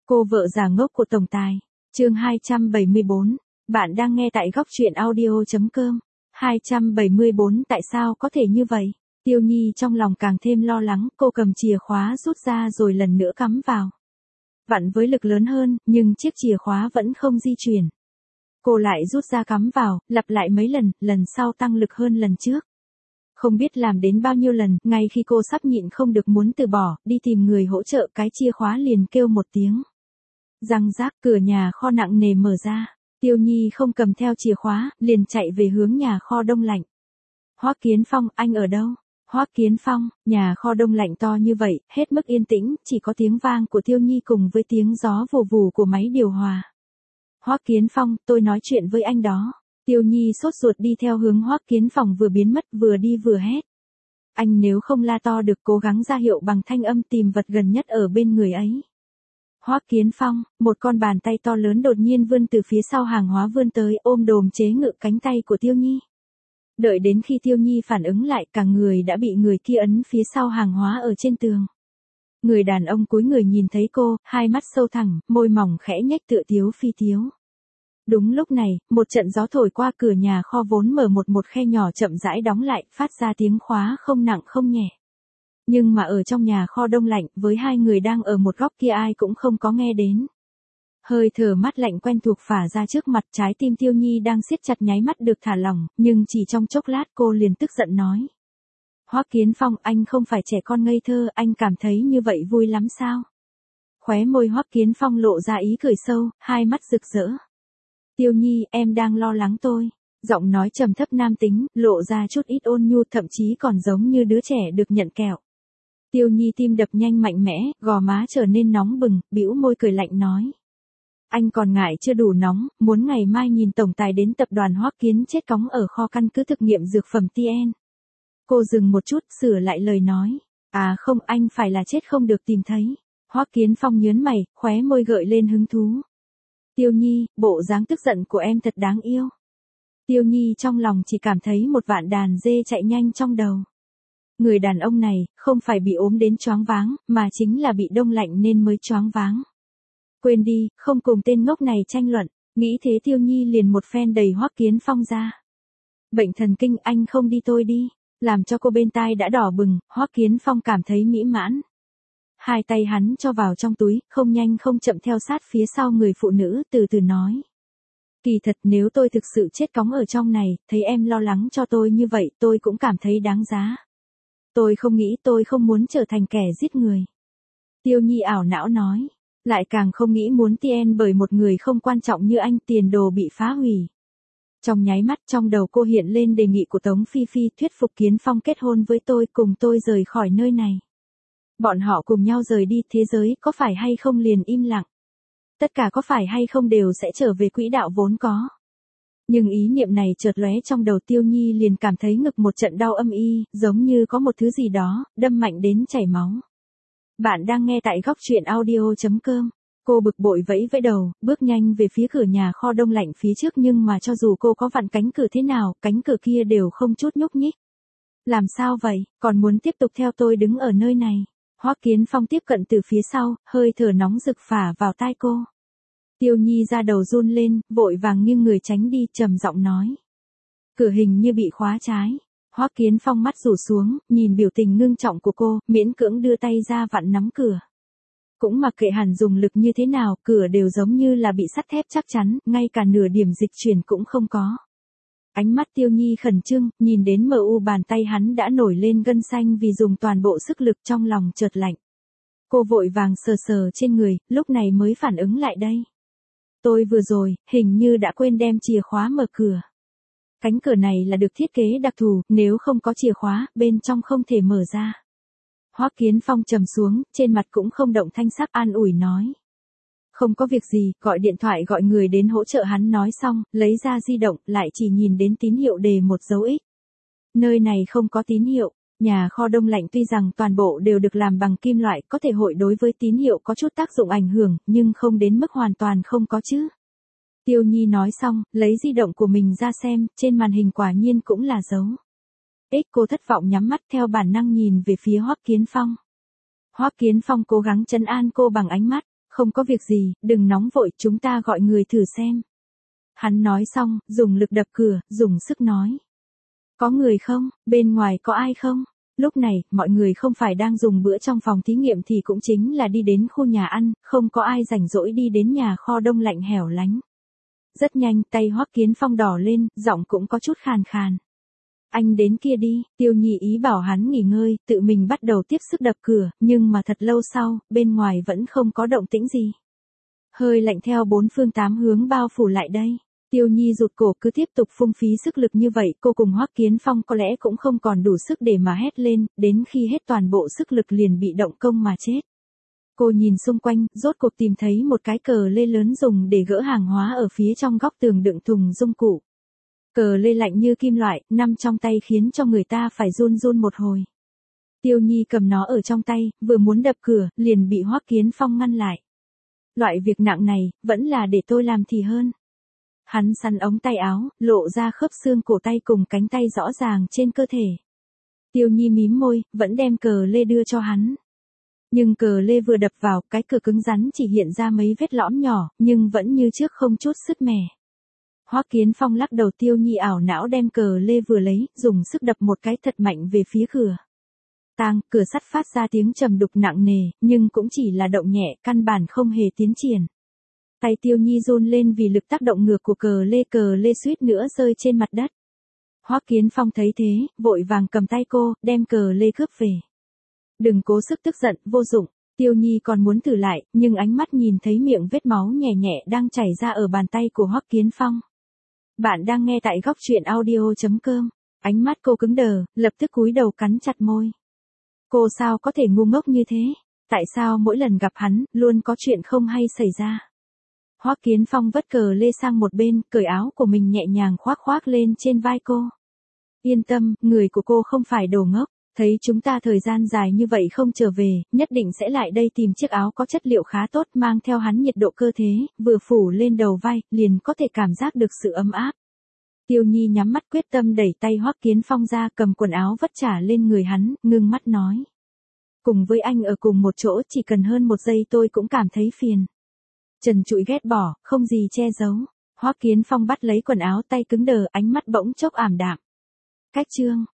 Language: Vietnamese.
Cô vợ già ngốc của tổng tài. Chương 274. Bạn đang nghe tại góc truyện audio.com. 274 tại sao có thể như vậy? Tiêu Nhi trong lòng càng thêm lo lắng, cô cầm chìa khóa rút ra rồi lần nữa cắm vào. Vặn với lực lớn hơn, nhưng chiếc chìa khóa vẫn không di chuyển. Cô lại rút ra cắm vào, lặp lại mấy lần, lần sau tăng lực hơn lần trước. Không biết làm đến bao nhiêu lần, ngay khi cô sắp nhịn không được muốn từ bỏ, đi tìm người hỗ trợ, cái chìa khóa liền kêu một tiếng. Răng rác, cửa nhà kho nặng nề mở ra. Tiêu Nhi không cầm theo chìa khóa, liền chạy về hướng nhà kho đông lạnh. Hoắc Kiến Phong, anh ở đâu? Hoắc Kiến Phong, nhà kho đông lạnh to như vậy, hết mức yên tĩnh, chỉ có tiếng vang của Tiêu Nhi cùng với tiếng gió vù vù của máy điều hòa. Hoắc Kiến Phong, tôi nói chuyện với anh đó. Tiêu Nhi sốt ruột đi theo hướng Hoắc Kiến Phong vừa biến mất vừa đi vừa hét. Anh nếu không la to được cố gắng ra hiệu bằng thanh âm tìm vật gần nhất ở bên người ấy. Hoắc Kiến Phong, một con bàn tay to lớn đột nhiên vươn từ phía sau hàng hóa vươn tới ôm đồm chế ngự cánh tay của Tiêu Nhi. Đợi đến khi Tiêu Nhi phản ứng lại, cả người đã bị người kia ấn phía sau hàng hóa ở trên tường. Người đàn ông cúi người nhìn thấy cô, hai mắt sâu thẳng, môi mỏng khẽ nhếch tựa tiếu phi tiếu. Đúng lúc này, một trận gió thổi qua cửa nhà kho vốn mở một khe nhỏ chậm rãi đóng lại, phát ra tiếng khóa không nặng không nhẹ. Nhưng mà ở trong nhà kho đông lạnh, với hai người đang ở một góc kia ai cũng không có nghe đến. Hơi thở mát lạnh quen thuộc phả ra trước mặt, trái tim Tiêu Nhi đang siết chặt nháy mắt được thả lỏng, nhưng chỉ trong chốc lát cô liền tức giận nói. Hoắc Kiến Phong, anh không phải trẻ con ngây thơ, anh cảm thấy như vậy vui lắm sao? Khóe môi Hoắc Kiến Phong lộ ra ý cười sâu, hai mắt rực rỡ. Tiêu Nhi, em đang lo lắng tôi. Giọng nói trầm thấp nam tính, lộ ra chút ít ôn nhu, thậm chí còn giống như đứa trẻ được nhận kẹo. Tiêu Nhi tim đập nhanh mạnh mẽ, gò má trở nên nóng bừng, bĩu môi cười lạnh nói. Anh còn ngại chưa đủ nóng, muốn ngày mai nhìn tổng tài đến tập đoàn Hoắc Kiến chết cóng ở kho căn cứ thực nghiệm dược phẩm TN. Cô dừng một chút, sửa lại lời nói. À không, anh phải là chết không được tìm thấy. Hoắc Kiến Phong nhớn mày, khóe môi gợi lên hứng thú. Tiêu Nhi, bộ dáng tức giận của em thật đáng yêu. Tiêu Nhi trong lòng chỉ cảm thấy một vạn đàn dê chạy nhanh trong đầu. Người đàn ông này, không phải bị ốm đến choáng váng, mà chính là bị đông lạnh nên mới choáng váng. Quên đi, không cùng tên ngốc này tranh luận, nghĩ thế Tiêu Nhi liền một phen đẩy Hoắc Kiến Phong ra. Bệnh thần kinh, anh không đi tôi đi, làm cho cô bên tai đã đỏ bừng, Hoắc Kiến Phong cảm thấy mỹ mãn. Hai tay hắn cho vào trong túi, không nhanh không chậm theo sát phía sau người phụ nữ, từ từ nói. Kỳ thật nếu tôi thực sự chết cóng ở trong này, thấy em lo lắng cho tôi như vậy, tôi cũng cảm thấy đáng giá. Tôi không nghĩ, tôi không muốn trở thành kẻ giết người. Tiêu Nhi ảo não nói. Lại càng không nghĩ muốn TN bởi một người không quan trọng như anh, tiền đồ bị phá hủy. Trong nháy mắt trong đầu cô hiện lên đề nghị của Tống Phi Phi, thuyết phục Kiến Phong kết hôn với tôi, cùng tôi rời khỏi nơi này. Bọn họ cùng nhau rời đi, thế giới có phải hay không liền im lặng. Tất cả có phải hay không đều sẽ trở về quỹ đạo vốn có. Nhưng ý niệm này chợt lóe trong đầu Tiêu Nhi liền cảm thấy ngực một trận đau âm y, giống như có một thứ gì đó, đâm mạnh đến chảy máu. Bạn đang nghe tại góc truyện audio.com. Cô bực bội vẫy vẫy đầu, bước nhanh về phía cửa nhà kho đông lạnh phía trước, nhưng mà cho dù cô có vặn cánh cửa thế nào, cánh cửa kia đều không chút nhúc nhích. Làm sao vậy, còn muốn tiếp tục theo tôi đứng ở nơi này? Hoắc Kiến Phong tiếp cận từ phía sau, hơi thở nóng rực phả vào tai cô. Tiêu Nhi ra đầu run lên, vội vàng nghiêng người tránh đi, trầm giọng nói. Cửa hình như bị khóa trái. Hoắc Kiến Phong mắt rủ xuống, nhìn biểu tình ngưng trọng của cô, miễn cưỡng đưa tay ra vặn nắm cửa. Cũng mặc kệ hẳn dùng lực như thế nào, cửa đều giống như là bị sắt thép chắc chắn, ngay cả nửa điểm dịch chuyển cũng không có. Ánh mắt Tiêu Nhi khẩn trương, nhìn đến mờ u bàn tay hắn đã nổi lên gân xanh vì dùng toàn bộ sức lực, trong lòng chợt lạnh. Cô vội vàng sờ sờ trên người, lúc này mới phản ứng lại đây. Tôi vừa rồi, hình như đã quên đem chìa khóa mở cửa. Cánh cửa này là được thiết kế đặc thù, nếu không có chìa khóa, bên trong không thể mở ra. Hoắc Kiến Phong trầm xuống, trên mặt cũng không động thanh sắc, an ủi nói. Không có việc gì, gọi điện thoại gọi người đến hỗ trợ. Hắn nói xong, lấy ra di động, lại chỉ nhìn đến tín hiệu đề một dấu X. Nơi này không có tín hiệu, nhà kho đông lạnh tuy rằng toàn bộ đều được làm bằng kim loại, có thể hội đối với tín hiệu có chút tác dụng ảnh hưởng, nhưng không đến mức hoàn toàn không có chứ. Tiêu Nhi nói xong, lấy di động của mình ra xem, trên màn hình quả nhiên cũng là dấu X. Cô thất vọng nhắm mắt theo bản năng nhìn về phía Hoắc Kiến Phong. Hoắc Kiến Phong cố gắng trấn an cô bằng ánh mắt, Không có việc gì, đừng nóng vội, chúng ta gọi người thử xem. Hắn nói xong, dùng lực đập cửa, dùng sức nói. Có người không, bên ngoài có ai không? Lúc này, mọi người không phải đang dùng bữa trong phòng thí nghiệm thì cũng chính là đi đến khu nhà ăn, không có ai rảnh rỗi đi đến nhà kho đông lạnh hẻo lánh. Rất nhanh, tay Hoắc Kiến Phong đỏ lên, giọng cũng có chút khàn khàn. Anh đến kia đi, Tiêu Nhi ý bảo hắn nghỉ ngơi, tự mình bắt đầu tiếp sức đập cửa, nhưng mà thật lâu sau, bên ngoài vẫn không có động tĩnh gì. Hơi lạnh theo bốn phương tám hướng bao phủ lại đây. Tiêu Nhi rụt cổ cứ tiếp tục phung phí sức lực như vậy, cô cùng Hoắc Kiến Phong có lẽ cũng không còn đủ sức để mà hét lên, đến khi hết toàn bộ sức lực liền bị động công mà chết. Cô nhìn xung quanh, rốt cuộc tìm thấy một cái cờ lê lớn dùng để gỡ hàng hóa ở phía trong góc tường đựng thùng dung cụ. Cờ lê lạnh như kim loại, nằm trong tay khiến cho người ta phải run run một hồi. Tiêu Nhi cầm nó ở trong tay, vừa muốn đập cửa, liền bị Hoắc Kiến Phong ngăn lại. Loại việc nặng này, vẫn là để tôi làm thì hơn. Hắn săn ống tay áo, lộ ra khớp xương cổ tay cùng cánh tay rõ ràng trên cơ thể. Tiêu Nhi mím môi, vẫn đem cờ lê đưa cho hắn. Nhưng cờ lê vừa đập vào, cái cửa cứng rắn chỉ hiện ra mấy vết lõm nhỏ, nhưng vẫn như trước không chút sứt mẻ. Hoắc Kiến Phong lắc đầu. Tiêu Nhi ảo não đem cờ lê vừa lấy, dùng sức đập một cái thật mạnh về phía cửa. Tang, cửa sắt phát ra tiếng trầm đục nặng nề, nhưng cũng chỉ là động nhẹ, căn bản không hề tiến triển. Tay Tiêu Nhi run lên vì lực tác động ngược của cờ lê suýt nữa rơi trên mặt đất. Hoắc Kiến Phong thấy thế, vội vàng cầm tay cô, đem cờ lê cướp về. Đừng cố sức tức giận, vô dụng. Tiêu Nhi còn muốn thử lại, nhưng ánh mắt nhìn thấy miệng vết máu nhẹ nhẹ đang chảy ra ở bàn tay của Hoắc Kiến Phong. Bạn đang nghe tại góc truyện audio.com. Ánh mắt cô cứng đờ, lập tức cúi đầu cắn chặt môi. Cô sao có thể ngu ngốc như thế? Tại sao mỗi lần gặp hắn, luôn có chuyện không hay xảy ra? Hoắc Kiến Phong vất cờ lê sang một bên, cởi áo của mình nhẹ nhàng khoác lên trên vai cô. Yên tâm, người của cô không phải đồ ngốc. Thấy chúng ta thời gian dài như vậy không trở về, nhất định sẽ lại đây tìm chiếc áo có chất liệu khá tốt mang theo hắn nhiệt độ cơ thể, vừa phủ lên đầu vai, liền có thể cảm giác được sự ấm áp. Tiêu Nhi nhắm mắt quyết tâm đẩy tay Hoắc Kiến Phong ra, cầm quần áo vất trả lên người hắn, ngưng mắt nói. Cùng với anh ở cùng một chỗ chỉ cần hơn một giây tôi cũng cảm thấy phiền. Trần trụi ghét bỏ, không gì che giấu. Hoắc Kiến Phong bắt lấy quần áo, tay cứng đờ, ánh mắt bỗng chốc ảm đạm. Cách chương.